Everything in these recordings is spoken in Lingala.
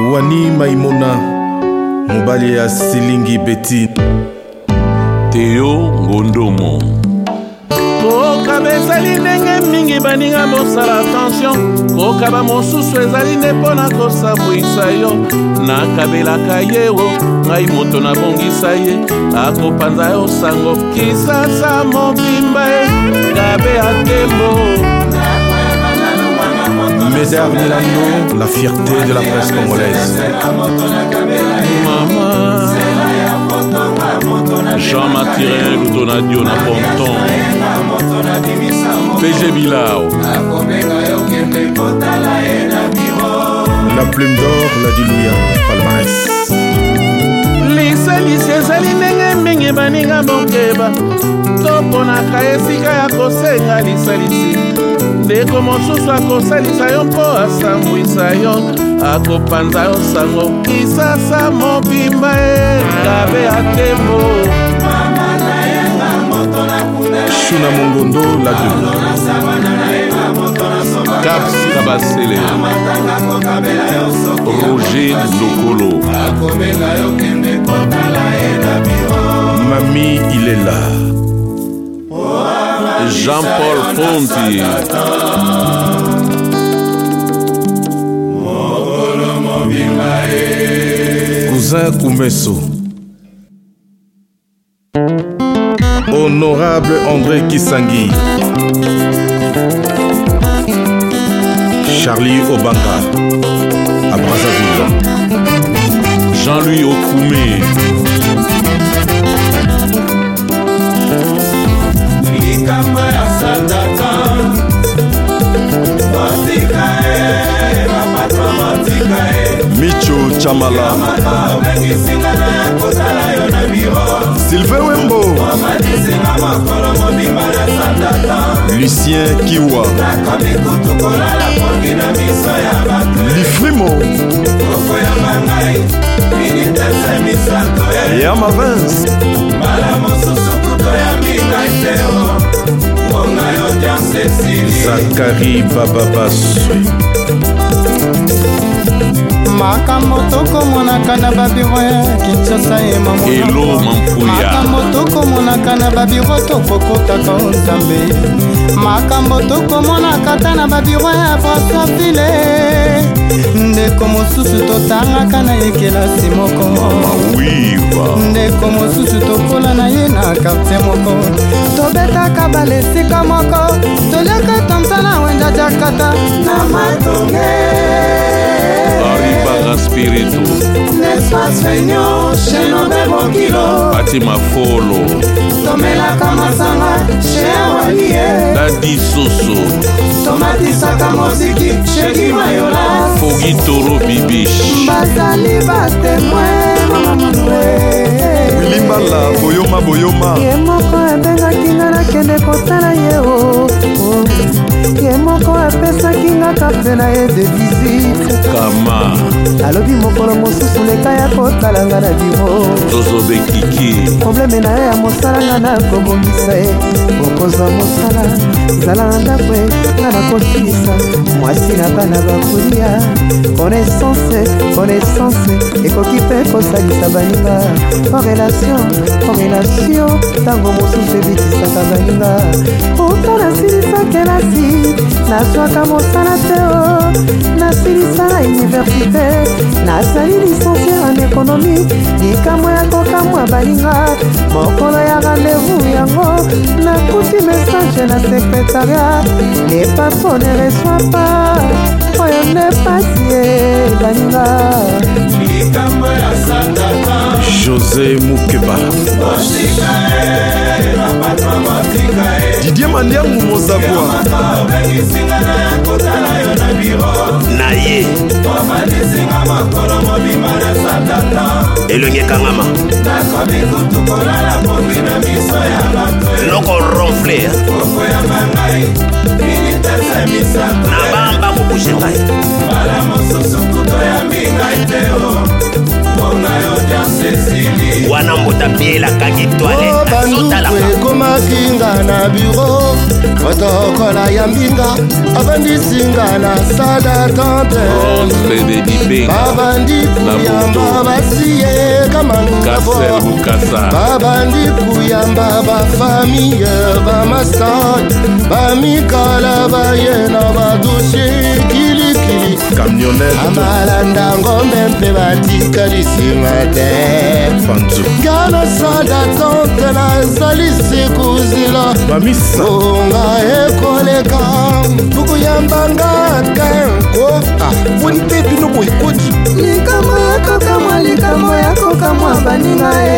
Wani Maimona mobali ya Silingi Betty Théo Ngondomo kokaba ezali ndenge mingi baninga bosala attention kokaba mosusu ezali nde mpo na kosabwisa yo nakabelaka yewo ngai moto nabongisa ye akopanza yo sango kisasa mobimba ye kabe ya tembo. Médard Milano, la fierté de la presse congolaise. Maman Jean Mathirin Lutonadio na Ponton PG Bilao La plume d'or, la Dilouya, palmarès. lisalisi ezali ndenge mingi baninga bokeba toponaka esika ya kosenga lisalisi ndeko mosusu akosalisa yo mpo asambwisa yo akopanza yo sango kisasa mobimba ye kabe ya tembo. Shuna Mongondo, la Dilouya. Caps Kabasele Roger Lokolo Mami, il est là. Jean-Paul Fonti Cousin Koumesso. Honorable André Kisangui. Charlie Obanga à Brazzaville. Jean-Louis Okoumé Micho Chamala Sylvain Wembo Lucien Kiwa Lifrimo Yama Vince Zakari Bababaswe makambo tokomonaka na babiro ya Kinshasa ye Elo Mampuya makambo tokomonaka na babiro tokokotaka nzambe makambo tokomonaka ta na babiro ya Brazzaville ndeko mosusu totangaka na ye kelasi moko ndeko mosusu tokola na ye na quartier moko tobetaka balesika moko toliaka tamtana wenja jakata na matonge Spirito L'espace feignon chez nos bébés kilo Fatima Folo Tomelaka masanga chez Awalie Dadi Soso Tomatisaka moziki chez Gimayola Fogi Toro Bibish Bazali batemoin mama monwe Limbala boyoma boyoma Ye moko ebengaki nga nakende kotala ye ye moko apesaki nga kafe na ye de visite Kama alobi mokolo mosusu leka ya kotala nga na biro Zozobe Kiki probleme na ye ya mosala nga nakobongisa ye okozwa mosala zala na ndako ye nga nakosilisa mwasi na bana bakolia connaissance ekoki mpe kosalisa baninga korelation ntango mosusu ebitisaka baninga oto nasilisa kelasi nazwaka mosala te nasilisa na universite nasali licencie en économie likambo ya kokamwa baninga mokolo ya rendez-vous yango nakuti message na secrétariat les patrons ne reçoit pas oyo nde pasi ye baninga José Moukeba Didier Mandiangu Mozabwa Naye Elonge Kangama Loko ronfle Nabamba mubushe ngai wana mbota piela kaki toilette banduku ekomakinga na biro protokole ya mbinga abandisinga na sada tante babandi kuyamba basiye kamanungabo babandi kuyamba bafamiye bamasai bamikala bayena badosie kilikili amalanda ngombe mpe batikalisima te ngana sada tante nazali sekuzila onga ekoleka bukuyambanga tenko woni mpe bino boyekoti likambo yakokamwa likambo yakokamwa baninga e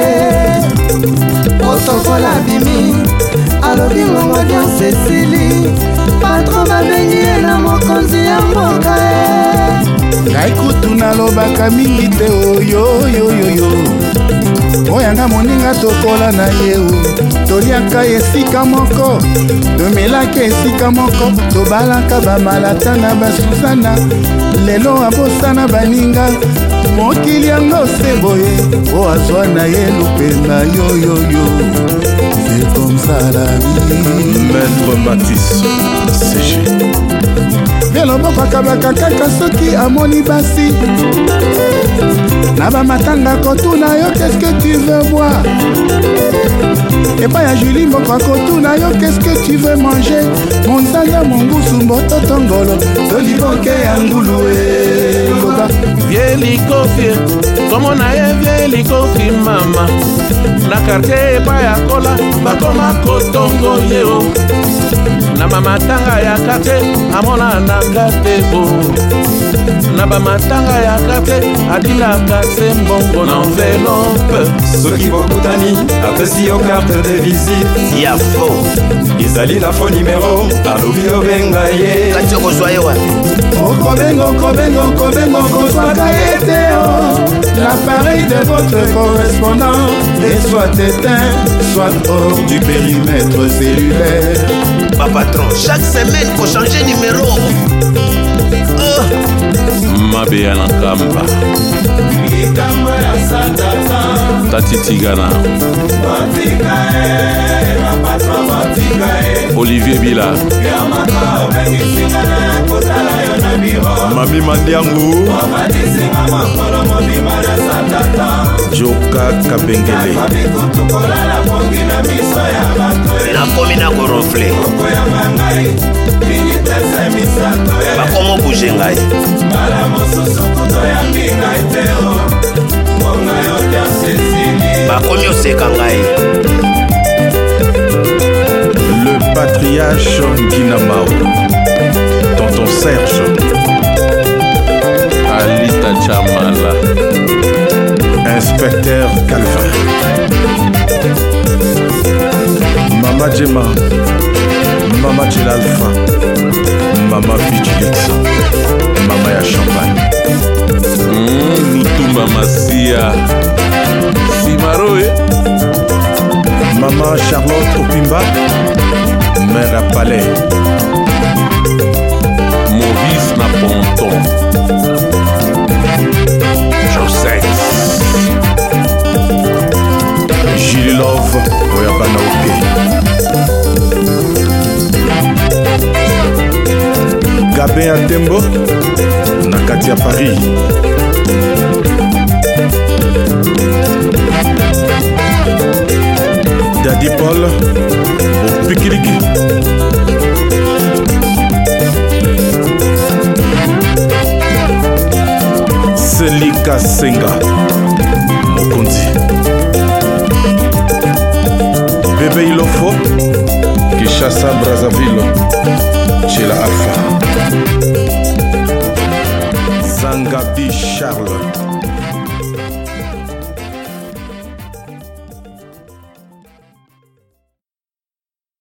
otokola bimi alobi ngongo bien Cecily patron babengi ye na mokonzi ya mboka e ngai kutu nalobaka mingi te oyoyoyoyo oyanga moninga tokola na ye toliaka esika moko tomelaka esika moko tobalaka bamalata na basuzana lelo abosana baninga mokili yango se boye o azwa na ye lupema yoyoyo c'est comme ça la vie. Maître Matisse CG beloboko akabaka kaka soki amoni basi na bamatanga kotuna yo qu'est-ce que tu veux boire epai ya Julie moko akotuna yo qu'est-ce que tu veux manger monzanga mongusu mbototo ngolo toliboke ya ngulu eloba vie likofie komo na ye vie likofi mama na quartier epai ya kola bakoma kotongo yeo na bamatanga ya quartier amona nanga tebo na bamatanga ya quartier atilaka se mbongo na enveloppe soki bokutani apesi yo carte de visite ya faux ezali na faux numéro alobi obenga ye kati okozwa ye wapi okobengo kozwaka ye te l'appareil de votre correspondant est soit éteint soit hors du périmètre cellulaire. Patron, chaque semaine faut changer numéro. mabeya na nkamba tati tigana Olivier Bila Mami Mandiangu Joka Kabengele nakomi na korofle bakomo bouge ngai bakomi oseka ngai le patriarche Guinamao Tonton Serge Alita Chamala Inspecteur Calvin Mama Djema Mama Djelalfa Mama Vigilix Mama ya Champagne Lutumba Masia Simaroe Mama Charlotte Opimba Mère à Palais Maurice Naponton Joseph Gilles Love Oyabana Oke Gabin Atembo Nakati à Paris Daddy Paul au Pikiriki Selika Senga Mokonzi Bébé Ilofo Kishasa Brazzaville chez la Alpha Zangabi Charles